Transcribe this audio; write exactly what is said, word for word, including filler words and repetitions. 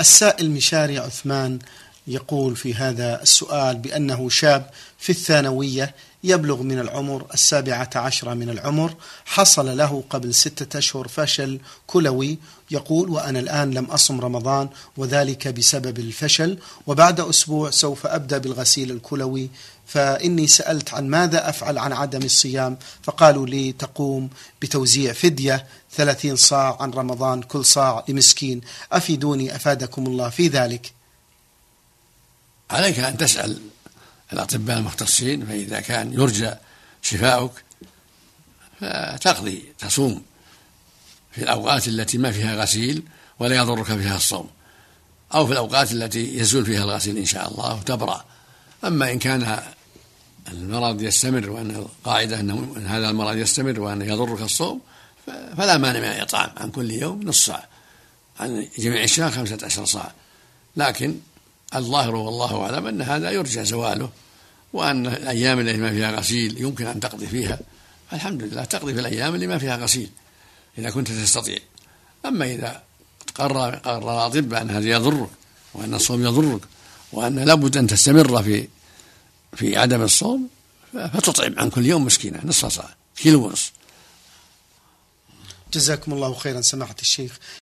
السائل مشاري عثمان يقول في هذا السؤال بأنه شاب في الثانوية يبلغ من العمر السابعة عشرة من العمر، حصل له قبل ستة أشهر فشل كلوي، يقول وأنا الآن لم أصم رمضان وذلك بسبب الفشل، وبعد أسبوع سوف أبدأ بالغسيل الكلوي، فإني سألت عن ماذا أفعل عن عدم الصيام، فقالوا لي تقوم بتوزيع فدية ثلاثين صاع عن رمضان كل صاع لمسكين، أفيدوني أفادكم الله في ذلك. عليك أن تسأل الأطباء المختصين، فإذا كان يرجى شفاؤك فتقضي تصوم في الأوقات التي ما فيها غسيل ولا يضرك فيها الصوم، أو في الأوقات التي يزول فيها الغسيل إن شاء الله وتبرأ. أما إن كان المرض يستمر وأن القاعدة أن هذا المرض يستمر وأن يضرك الصوم فلا مانع من الإطعام عن كل يوم نص صاع، عن جميع الشهر خمسة عشر صاع، لكن الظاهر والله أعلم أن هذا يرجى زواله، وأن الأيام التي ما فيها غسيل يمكن أن تقضي فيها، الحمد لله تقضي في الأيام اللي ما فيها غسيل إذا كنت تستطيع. أما إذا قرر قرر الأطباء أن هذا يضرك وأن الصوم يضرك وأن لابد أن تستمر في في عدم الصوم فتطعم عن كل يوم مسكينة نصف صاع، كيلو ونصف. جزاكم الله خيرا سماحة الشيخ.